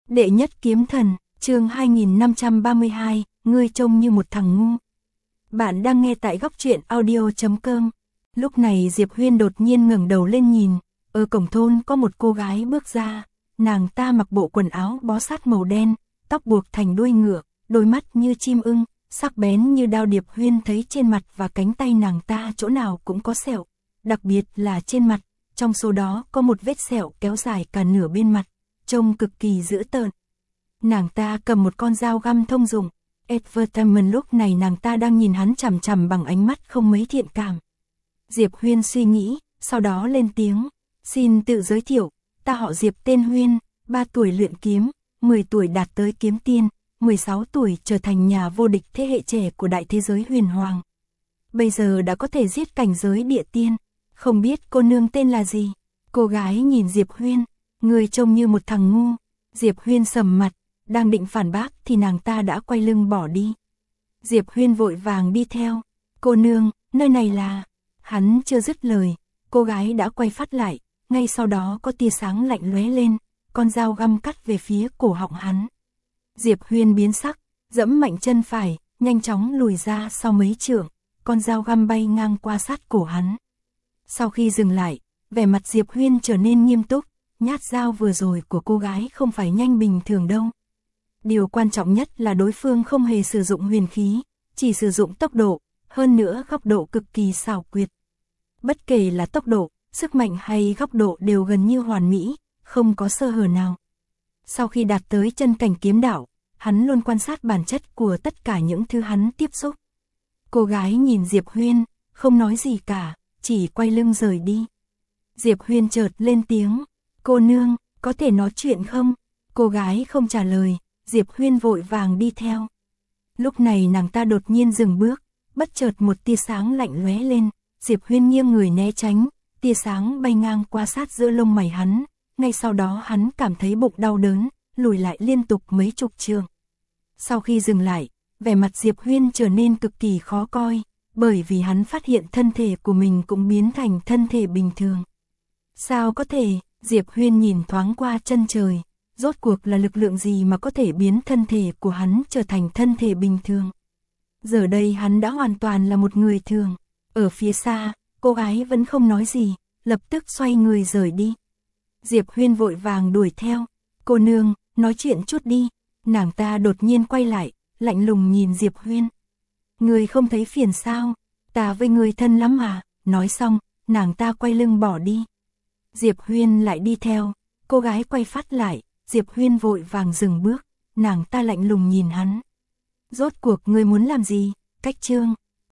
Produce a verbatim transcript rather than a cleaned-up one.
Đệ nhất kiếm thần, chương hai nghìn năm trăm ba mươi hai, ngươi trông như một thằng ngu. Bạn đang nghe tại góc truyện audio chấm com. Lúc này Diệp Huyên đột nhiên ngẩng đầu lên nhìn, ở cổng thôn có một cô gái bước ra, nàng ta mặc bộ quần áo bó sát màu đen, tóc buộc thành đuôi ngựa, đôi mắt như chim ưng, sắc bén như đao. Diệp Huyên thấy trên mặt và cánh tay nàng ta chỗ nào cũng có sẹo, đặc biệt là trên mặt, trong số đó có một vết sẹo kéo dài cả nửa bên mặt, trông cực kỳ dữ tợn. Nàng ta cầm một con dao găm thông dụng. Advertisement lúc này nàng ta đang nhìn hắn chằm chằm bằng ánh mắt không mấy thiện cảm. Diệp Huyên suy nghĩ, sau đó lên tiếng, xin tự giới thiệu, ta họ Diệp tên Huyên, ba tuổi luyện kiếm, mười tuổi đạt tới kiếm tiên, mười sáu tuổi trở thành nhà vô địch thế hệ trẻ của đại thế giới huyền hoàng. Bây giờ đã có thể giết cảnh giới địa tiên, không biết cô nương tên là gì? Cô gái nhìn Diệp Huyên, người trông như một thằng ngu. Diệp Huyên sầm mặt, đang định phản bác thì nàng ta đã quay lưng bỏ đi. Diệp Huyên vội vàng đi theo, cô nương, nơi này là... Hắn chưa dứt lời, cô gái đã quay phát lại, ngay sau đó có tia sáng lạnh lóe lên, con dao găm cắt về phía cổ họng hắn. Diệp Huyên biến sắc, giẫm mạnh chân phải, nhanh chóng lùi ra sau mấy trượng, con dao găm bay ngang qua sát cổ hắn. Sau khi dừng lại, vẻ mặt Diệp Huyên trở nên nghiêm túc, nhát dao vừa rồi của cô gái không phải nhanh bình thường đâu. Điều quan trọng nhất là đối phương không hề sử dụng huyền khí, chỉ sử dụng tốc độ, hơn nữa góc độ cực kỳ xảo quyệt. Bất kể là tốc độ, sức mạnh hay góc độ đều gần như hoàn mỹ, không có sơ hở nào. Sau khi đạt tới chân cảnh kiếm đạo, hắn luôn quan sát bản chất của tất cả những thứ hắn tiếp xúc. Cô gái nhìn Diệp Huyên, không nói gì cả, chỉ quay lưng rời đi. Diệp Huyên chợt lên tiếng, cô nương, có thể nói chuyện không? Cô gái không trả lời, Diệp Huyên vội vàng đi theo. Lúc này nàng ta đột nhiên dừng bước, bất chợt một tia sáng lạnh lóe lên, Diệp Huyên nghiêng người né tránh, tia sáng bay ngang qua sát giữa lông mày hắn, ngay sau đó hắn cảm thấy bụng đau đớn, lùi lại liên tục mấy chục trượng. Sau khi dừng lại, vẻ mặt Diệp Huyên trở nên cực kỳ khó coi, bởi vì hắn phát hiện thân thể của mình cũng biến thành thân thể bình thường. Sao có thể? Diệp Huyên nhìn thoáng qua chân trời, rốt cuộc là lực lượng gì mà có thể biến thân thể của hắn trở thành thân thể bình thường. Giờ đây hắn đã hoàn toàn là một người thường. Ở phía xa, cô gái vẫn không nói gì, lập tức xoay người rời đi. Diệp Huyên vội vàng đuổi theo, cô nương, nói chuyện chút đi. Nàng ta đột nhiên quay lại, lạnh lùng nhìn Diệp Huyên. Người không thấy phiền sao? Ta với người thân lắm à? Nói xong, nàng ta quay lưng bỏ đi. Diệp Huyên lại đi theo, cô gái quay phát lại, Diệp Huyên vội vàng dừng bước, nàng ta lạnh lùng nhìn hắn. Rốt cuộc ngươi muốn làm gì? Cách chương